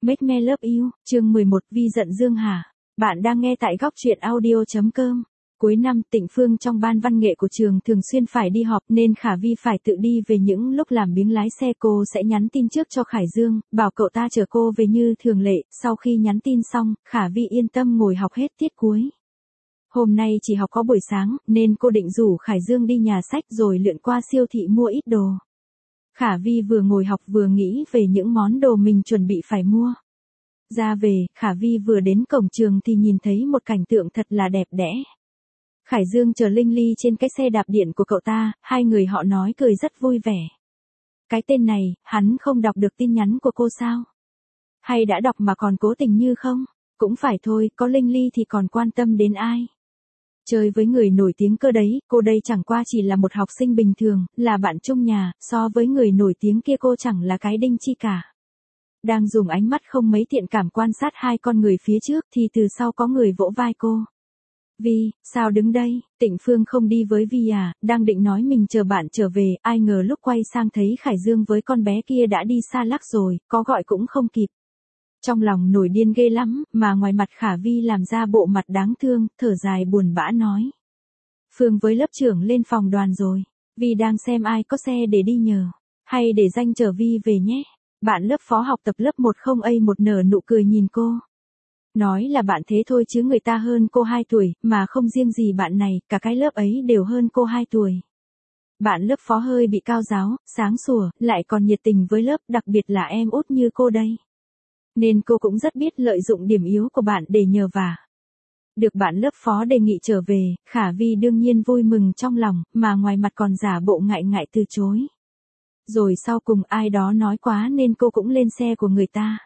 Make me love you, chương 11, Vi giận Dương hả? Bạn đang nghe tại góc truyện audio.com. Cuối năm, Tịnh Phương trong ban văn nghệ của trường thường xuyên phải đi họp nên Khả Vi phải tự đi về. Những lúc làm biếng lái xe cô sẽ nhắn tin trước cho Khải Dương, bảo cậu ta chở cô về như thường lệ. Sau khi nhắn tin xong, Khả Vi yên tâm ngồi học hết tiết cuối. Hôm nay chỉ học có buổi sáng, nên cô định rủ Khải Dương đi nhà sách rồi lượn qua siêu thị mua ít đồ. Khả Vi vừa ngồi học vừa nghĩ về những món đồ mình chuẩn bị phải mua. Ra về, Khả Vi vừa đến cổng trường thì nhìn thấy một cảnh tượng thật là đẹp đẽ. Khải Dương chở Linh Ly trên cái xe đạp điện của cậu ta, hai người họ nói cười rất vui vẻ. Cái tên này, hắn không đọc được tin nhắn của cô sao? Hay đã đọc mà còn cố tình như không? Cũng phải thôi, có Linh Ly thì còn quan tâm đến ai? Chơi với người nổi tiếng cơ đấy, cô đây chẳng qua chỉ là một học sinh bình thường, là bạn chung nhà, so với người nổi tiếng kia cô chẳng là cái đinh chi cả. Đang dùng ánh mắt không mấy thiện cảm quan sát hai con người phía trước thì từ sau có người vỗ vai cô. Vi, sao đứng đây? Tịnh Phương không đi với Vi à? Đang định nói mình chờ bạn trở về, ai ngờ lúc quay sang thấy Khải Dương với con bé kia đã đi xa lắc rồi, có gọi cũng không kịp. Trong lòng nổi điên ghê lắm, mà ngoài mặt Khả Vi làm ra bộ mặt đáng thương, thở dài buồn bã nói. Phương với lớp trưởng lên phòng đoàn rồi, Vi đang xem ai có xe để đi nhờ, hay để Danh chở Vi về nhé. Bạn lớp phó học tập lớp 10A1 nở nụ cười nhìn cô. Nói là bạn thế thôi chứ người ta hơn cô 2 tuổi, mà không riêng gì bạn này, cả cái lớp ấy đều hơn cô 2 tuổi. Bạn lớp phó hơi bị cao giáo, sáng sủa, lại còn nhiệt tình với lớp, đặc biệt là em út như cô đây. Nên cô cũng rất biết lợi dụng điểm yếu của bạn để nhờ vả. Được bạn lớp phó đề nghị trở về, Khả Vi đương nhiên vui mừng trong lòng, mà ngoài mặt còn giả bộ ngại ngại từ chối. Rồi sau cùng ai đó nói quá nên cô cũng lên xe của người ta.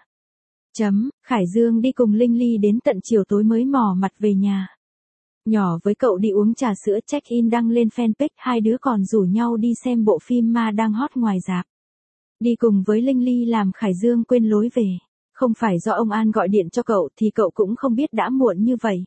Khải Dương đi cùng Linh Ly đến tận chiều tối mới mò mặt về nhà. Nhỏ với cậu đi uống trà sữa check-in đăng lên fanpage, hai đứa còn rủ nhau đi xem bộ phim ma đang hot ngoài rạp. Đi cùng với Linh Ly làm Khải Dương quên lối về. Không phải do ông An gọi điện cho cậu thì cậu cũng không biết đã muộn như vậy.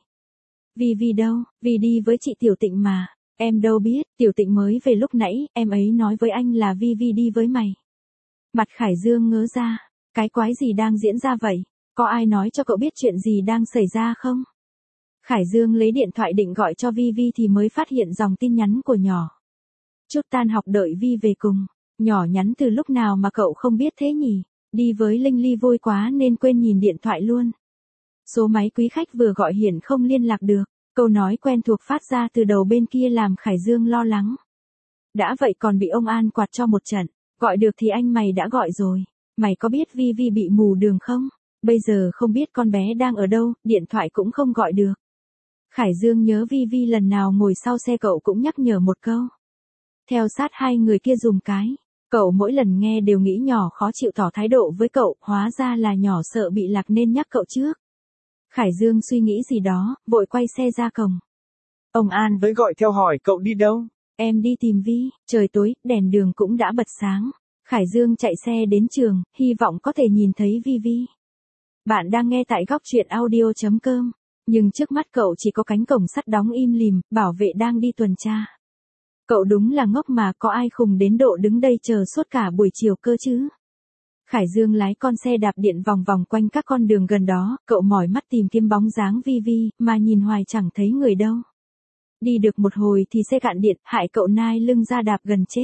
Vi đâu? Vi đi với chị Tiểu Tịnh mà. Em đâu biết, Tiểu Tịnh mới về lúc nãy, em ấy nói với anh là Vi đi với mày. Mặt Khải Dương ngớ ra. Cái quái gì đang diễn ra vậy? Có ai nói cho cậu biết chuyện gì đang xảy ra không? Khải Dương lấy điện thoại định gọi cho Vi thì mới phát hiện dòng tin nhắn của nhỏ. Chút tan học đợi Vi về cùng. Nhỏ nhắn từ lúc nào mà cậu không biết thế nhỉ? Đi với Linh Ly vui quá nên quên nhìn điện thoại luôn. Số máy quý khách vừa gọi hiển không liên lạc được. Câu nói quen thuộc phát ra từ đầu bên kia làm Khải Dương lo lắng. Đã vậy còn bị ông An quạt cho một trận. Gọi được thì anh mày đã gọi rồi. Mày có biết Vi bị mù đường không? Bây giờ không biết con bé đang ở đâu, điện thoại cũng không gọi được. Khải Dương nhớ Vi lần nào ngồi sau xe cậu cũng nhắc nhở một câu. Theo sát hai người kia dùng cái. Cậu mỗi lần nghe đều nghĩ nhỏ khó chịu tỏ thái độ với cậu, hóa ra là nhỏ sợ bị lạc nên nhắc cậu trước. Khải Dương suy nghĩ gì đó, vội quay xe ra cổng. Ông An tới gọi theo hỏi cậu đi đâu? Em đi tìm Vi, trời tối, đèn đường cũng đã bật sáng. Khải Dương chạy xe đến trường, hy vọng có thể nhìn thấy Vi. Bạn đang nghe tại góc truyện audio.com, nhưng trước mắt cậu chỉ có cánh cổng sắt đóng im lìm, bảo vệ đang đi tuần tra. Cậu đúng là ngốc mà, có ai khùng đến độ đứng đây chờ suốt cả buổi chiều cơ chứ? Khải Dương lái con xe đạp điện vòng vòng quanh các con đường gần đó, cậu mỏi mắt tìm kiếm bóng dáng Vi, mà nhìn hoài chẳng thấy người đâu. Đi được một hồi thì xe cạn điện, hại cậu nai lưng ra đạp gần chết.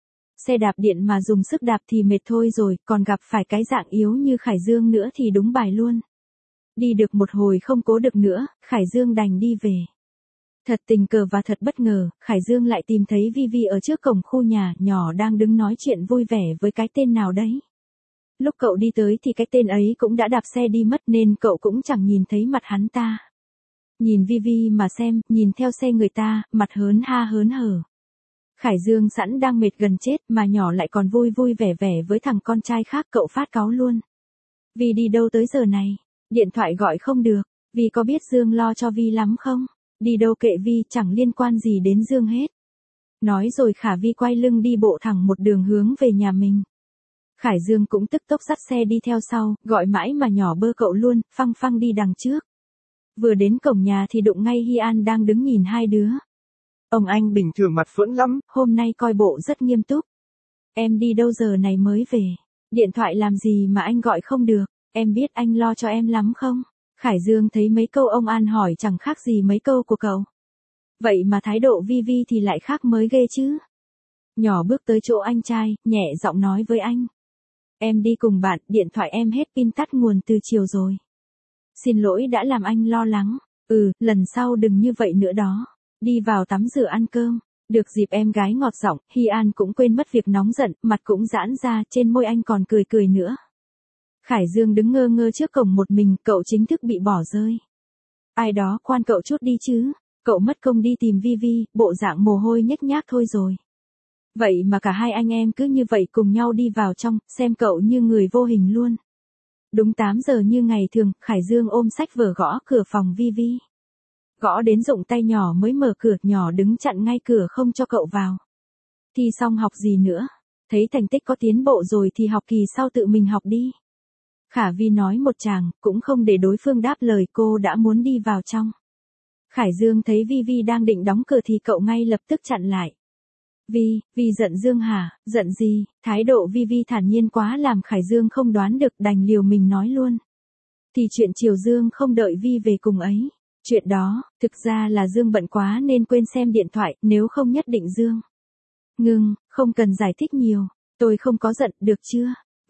Xe đạp điện mà dùng sức đạp thì mệt thôi rồi, còn gặp phải cái dạng yếu như Khải Dương nữa thì đúng bài luôn. Đi được một hồi không cố được nữa, Khải Dương đành đi về. Thật tình cờ và thật bất ngờ, Khải Dương lại tìm thấy Vi ở trước cổng khu nhà, nhỏ đang đứng nói chuyện vui vẻ với cái tên nào đấy. Lúc cậu đi tới thì cái tên ấy cũng đã đạp xe đi mất nên cậu cũng chẳng nhìn thấy mặt hắn ta. Nhìn Vi mà xem, nhìn theo xe người ta, mặt hớn hở. Khải Dương sẵn đang mệt gần chết mà nhỏ lại còn vui vẻ với thằng con trai khác, cậu phát cáu luôn. Vi đi đâu tới giờ này? Điện thoại gọi không được, Vi có biết Dương lo cho Vi lắm không? Đi đâu kệ Vi, chẳng liên quan gì đến Dương hết. Nói rồi Khả Vi quay lưng đi bộ thẳng một đường hướng về nhà mình. Khải Dương cũng tức tốc dắt xe đi theo sau, gọi mãi mà nhỏ bơ cậu luôn, phăng đi đằng trước. Vừa đến cổng nhà thì đụng ngay Hi An đang đứng nhìn hai đứa. Ông anh bình thường mặt phẫn lắm, hôm nay coi bộ rất nghiêm túc. Em đi đâu giờ này mới về? Điện thoại làm gì mà anh gọi không được? Em biết anh lo cho em lắm không? Khải Dương thấy mấy câu ông An hỏi chẳng khác gì mấy câu của cậu. Vậy mà thái độ Vi Vi thì lại khác mới ghê chứ. Nhỏ bước tới chỗ anh trai, nhẹ giọng nói với anh. Em đi cùng bạn, điện thoại em hết pin tắt nguồn từ chiều rồi. Xin lỗi đã làm anh lo lắng. Lần sau đừng như vậy nữa đó. Đi vào tắm rửa ăn cơm. Được dịp em gái ngọt giọng, Hy An cũng quên mất việc nóng giận, mặt cũng giãn ra, trên môi anh còn cười cười nữa. Khải Dương đứng ngơ ngơ trước cổng một mình, cậu chính thức bị bỏ rơi. Ai đó khoan cậu chút đi chứ, cậu mất công đi tìm Vi Vi, bộ dạng mồ hôi nhếch nhác thôi rồi. Vậy mà cả hai anh em cứ như vậy cùng nhau đi vào trong, xem cậu như người vô hình luôn. Đúng 8 giờ như ngày thường, Khải Dương ôm sách vở gõ cửa phòng Vi Vi. Gõ đến rụng tay nhỏ mới mở cửa, nhỏ đứng chặn ngay cửa không cho cậu vào. Thi xong học gì nữa? Thấy thành tích có tiến bộ rồi thì học kỳ sau tự mình học đi. Khả Vi nói một tràng, cũng không để đối phương đáp lời, cô đã muốn đi vào trong. Khải Dương thấy Vi Vi đang định đóng cửa thì cậu ngay lập tức chặn lại. Vi giận Dương hả? Giận gì? Thái độ Vi Vi thản nhiên quá làm Khải Dương không đoán được, đành liều mình nói luôn. Thì chuyện chiều Dương không đợi Vi về cùng ấy. Chuyện đó, thực ra là Dương bận quá nên quên xem điện thoại, nếu không nhất định Dương. Ngưng, không cần giải thích nhiều. Tôi không có giận, được chưa?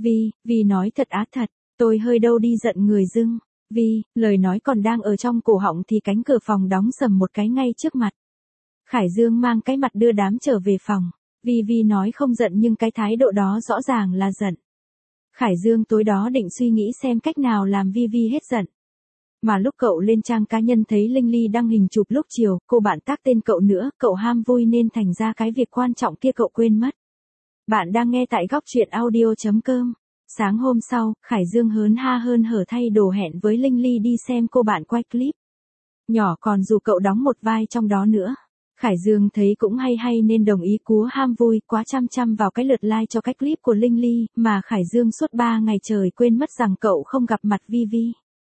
Vi nói thật á thật, tôi hơi đâu đi giận người dưng. Lời nói còn đang ở trong cổ họng thì cánh cửa phòng đóng sầm một cái ngay trước mặt. Khải Dương mang cái mặt đưa đám trở về phòng. Vi nói không giận nhưng cái thái độ đó rõ ràng là giận. Khải Dương tối đó định suy nghĩ xem cách nào làm Vi hết giận. Mà lúc cậu lên trang cá nhân thấy Linh Ly đăng hình chụp lúc chiều, cô bạn tác tên cậu nữa, cậu ham vui nên thành ra cái việc quan trọng kia cậu quên mất. Bạn đang nghe tại góc truyện audio.com. Sáng hôm sau, Khải Dương hớn hở thay đồ hẹn với Linh Ly đi xem cô bạn quay clip. Nhỏ còn dù cậu đóng một vai trong đó nữa. Khải Dương thấy cũng hay nên đồng ý cúa ham vui, quá chăm vào cái lượt like cho cái clip của Linh Ly, mà Khải Dương suốt 3 ngày trời quên mất rằng cậu không gặp mặt Vi.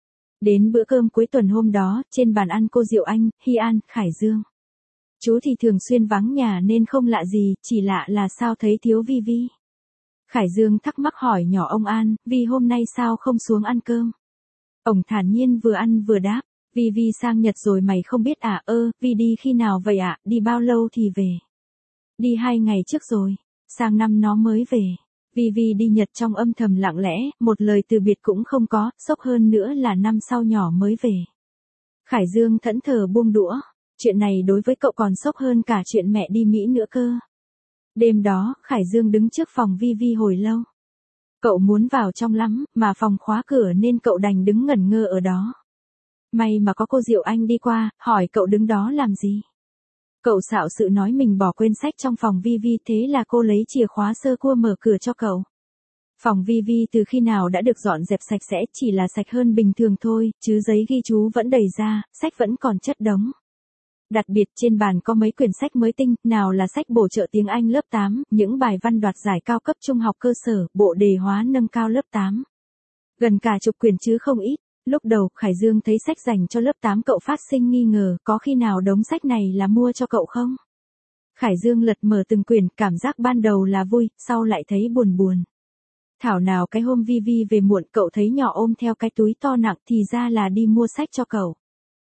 Đến bữa cơm cuối tuần hôm đó, trên bàn ăn cô Diệu Anh, Hy An, Khải Dương. Chú thì thường xuyên vắng nhà nên không lạ gì, chỉ lạ là sao thấy thiếu Vi. Khải Dương thắc mắc hỏi nhỏ ông An, Vi hôm nay sao không xuống ăn cơm? Ông thản nhiên vừa ăn vừa đáp, Vi sang Nhật rồi mày không biết à? Vi đi khi nào vậy ạ? Đi bao lâu thì về? Đi 2 ngày trước rồi, sang năm nó mới về. Vi đi Nhật trong âm thầm lặng lẽ, một lời từ biệt cũng không có, sốc hơn nữa là năm sau nhỏ mới về. Khải Dương thẫn thờ buông đũa, chuyện này đối với cậu còn sốc hơn cả chuyện mẹ đi Mỹ nữa cơ. Đêm đó, Khải Dương đứng trước phòng Vi hồi lâu. Cậu muốn vào trong lắm, mà phòng khóa cửa nên cậu đành đứng ngẩn ngơ ở đó. May mà có cô Diệu Anh đi qua, hỏi cậu đứng đó làm gì. Cậu xạo sự nói mình bỏ quên sách trong phòng Vi, thế là cô lấy chìa khóa sơ cua mở cửa cho cậu. Phòng Vi từ khi nào đã được dọn dẹp sạch sẽ, chỉ là sạch hơn bình thường thôi, chứ giấy ghi chú vẫn đầy ra, sách vẫn còn chất đống. Đặc biệt trên bàn có mấy quyển sách mới tinh, nào là sách bổ trợ tiếng Anh lớp 8, những bài văn đoạt giải cao cấp trung học cơ sở, bộ đề hóa nâng cao lớp 8. Gần cả chục quyển chứ không ít. Lúc đầu, Khải Dương thấy sách dành cho lớp 8 cậu phát sinh nghi ngờ, có khi nào đống sách này là mua cho cậu không? Khải Dương lật mở từng quyển, cảm giác ban đầu là vui, sau lại thấy buồn. Thảo nào cái hôm Vi về muộn cậu thấy nhỏ ôm theo cái túi to nặng thì ra là đi mua sách cho cậu.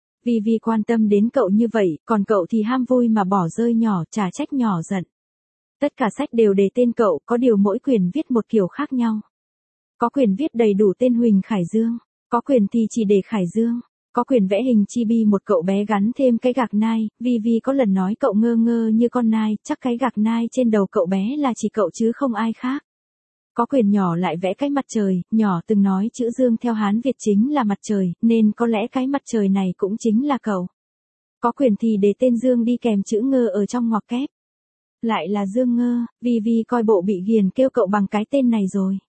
Vi quan tâm đến cậu như vậy, còn cậu thì ham vui mà bỏ rơi nhỏ, chả trách nhỏ giận. Tất cả sách đều đề tên cậu, có điều mỗi quyển viết một kiểu khác nhau. Có quyển viết đầy đủ tên Huỳnh Khải Dương. Có quyển thì chỉ để Khải Dương, có quyển vẽ hình chibi một cậu bé gắn thêm cái gạc nai, Vi có lần nói cậu ngơ như con nai, chắc cái gạc nai trên đầu cậu bé là chỉ cậu chứ không ai khác. Có quyển nhỏ lại vẽ cái mặt trời, nhỏ từng nói chữ Dương theo Hán Việt chính là mặt trời, nên có lẽ cái mặt trời này cũng chính là cậu. Có quyển thì để tên Dương đi kèm chữ ngơ ở trong ngoặc kép. Lại là Dương ngơ, Vi coi bộ bị ghiền kêu cậu bằng cái tên này rồi.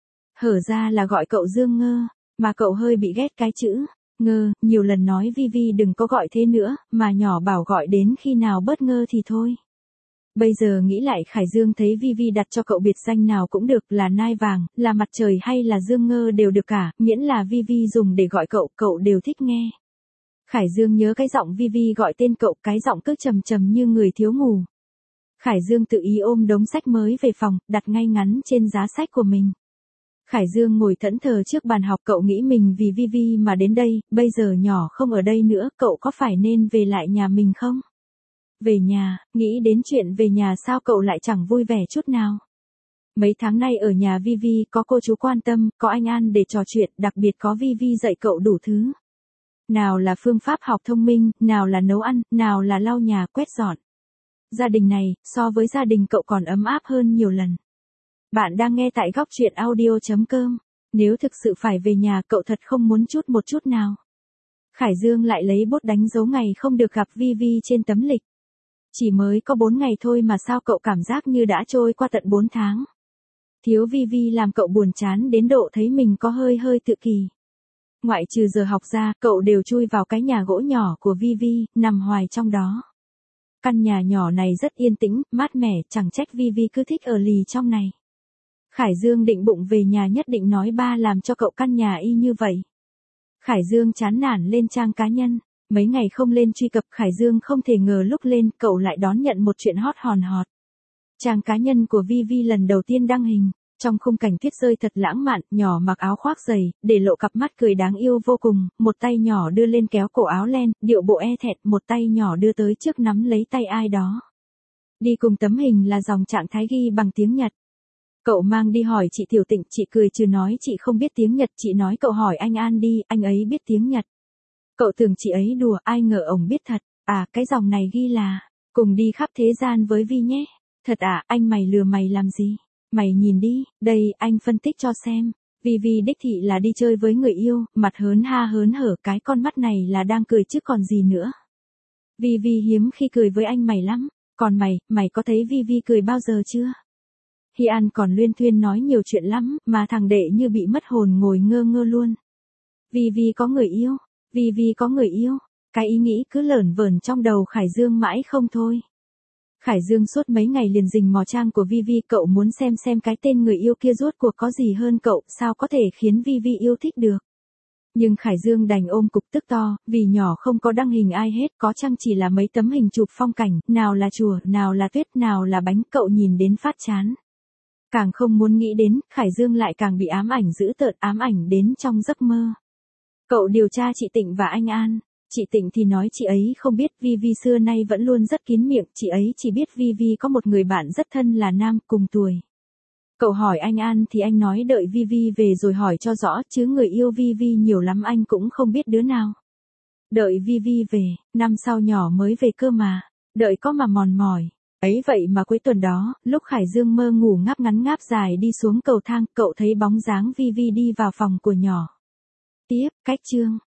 Hở ra là gọi cậu Dương ngơ. Mà cậu hơi bị ghét cái chữ ngơ, nhiều lần nói Vi đừng có gọi thế nữa, mà nhỏ bảo gọi đến khi nào bớt ngơ thì thôi. Bây giờ nghĩ lại Khải Dương thấy Vi đặt cho cậu biệt danh nào cũng được, là nai vàng, là mặt trời hay là Dương ngơ đều được cả, miễn là Vi dùng để gọi cậu đều thích nghe. Khải Dương nhớ cái giọng Vi gọi tên cậu, cái giọng cứ trầm như người thiếu ngủ. Khải Dương tự ý ôm đống sách mới về phòng, đặt ngay ngắn trên giá sách của mình. Khải Dương ngồi thẫn thờ trước bàn học, cậu nghĩ mình vì Vi mà đến đây, bây giờ nhỏ không ở đây nữa, cậu có phải nên về lại nhà mình không? Về nhà, nghĩ đến chuyện về nhà sao cậu lại chẳng vui vẻ chút nào. Mấy tháng nay ở nhà Vi có cô chú quan tâm, có anh An để trò chuyện, đặc biệt có Vi dạy cậu đủ thứ. Nào là phương pháp học thông minh, nào là nấu ăn, nào là lau nhà quét dọn. Gia đình này, so với gia đình cậu còn ấm áp hơn nhiều lần. Bạn đang nghe tại góc truyện audio.com. Nếu thực sự phải về nhà cậu thật không muốn một chút nào. Khải Dương lại lấy bút đánh dấu ngày không được gặp Vi trên tấm lịch. Chỉ mới có 4 ngày thôi mà sao cậu cảm giác như đã trôi qua tận 4 tháng. Thiếu Vi làm cậu buồn chán đến độ thấy mình có hơi tự kỷ. Ngoại trừ giờ học ra, cậu đều chui vào cái nhà gỗ nhỏ của Vi, nằm hoài trong đó. Căn nhà nhỏ này rất yên tĩnh, mát mẻ, chẳng trách Vi cứ thích ở lì trong này. Khải Dương định bụng về nhà nhất định nói ba làm cho cậu căn nhà y như vậy. Khải Dương chán nản lên trang cá nhân. Mấy ngày không lên truy cập, Khải Dương không thể ngờ lúc lên cậu lại đón nhận một chuyện hot hòn hot. Trang cá nhân của Vi lần đầu tiên đăng hình. Trong khung cảnh tuyết rơi thật lãng mạn, nhỏ mặc áo khoác dày, để lộ cặp mắt cười đáng yêu vô cùng, một tay nhỏ đưa lên kéo cổ áo len, điệu bộ e thẹn, một tay nhỏ đưa tới trước nắm lấy tay ai đó. Đi cùng tấm hình là dòng trạng thái ghi bằng tiếng Nhật. Cậu mang đi hỏi chị Tiểu Tịnh, chị cười trừ nói chị không biết tiếng Nhật, chị nói cậu hỏi anh An đi, anh ấy biết tiếng Nhật. Cậu tưởng chị ấy đùa, ai ngờ ổng biết thật, cái dòng này ghi là, cùng đi khắp thế gian với Vi nhé. Thật anh mày lừa mày làm gì? Mày nhìn đi, đây, anh phân tích cho xem. Vi đích thị là đi chơi với người yêu, mặt hớn hở, cái con mắt này là đang cười chứ còn gì nữa. Vi hiếm khi cười với anh mày lắm, còn mày có thấy Vi cười bao giờ chưa? Hi An còn luyên thuyên nói nhiều chuyện lắm, mà thằng đệ như bị mất hồn ngồi ngơ luôn. Vi có người yêu, Vi có người yêu, cái ý nghĩ cứ lởn vởn trong đầu Khải Dương mãi không thôi. Khải Dương suốt mấy ngày liền rình mò trang của Vi, cậu muốn xem cái tên người yêu kia rốt cuộc có gì hơn cậu, sao có thể khiến Vi yêu thích được. Nhưng Khải Dương đành ôm cục tức to, vì nhỏ không có đăng hình ai hết, có chăng chỉ là mấy tấm hình chụp phong cảnh, nào là chùa, nào là tuyết, nào là bánh, cậu nhìn đến phát chán. Càng không muốn nghĩ đến, Khải Dương lại càng bị ám ảnh dữ tợn, ám ảnh đến trong giấc mơ. Cậu điều tra chị Tịnh và anh An. Chị Tịnh thì nói chị ấy không biết Vi xưa nay vẫn luôn rất kín miệng, chị ấy chỉ biết Vi có một người bạn rất thân là nam cùng tuổi. Cậu hỏi anh An thì anh nói đợi Vi về rồi hỏi cho rõ, chứ người yêu Vi nhiều lắm anh cũng không biết đứa nào. Đợi Vi về, năm sau nhỏ mới về cơ mà, đợi có mà mòn mỏi. Ấy vậy mà cuối tuần đó, lúc Khải Dương mơ ngủ ngáp ngắn ngáp dài đi xuống cầu thang, cậu thấy bóng dáng Vi đi vào phòng của nhỏ. Tiếp, cách chương.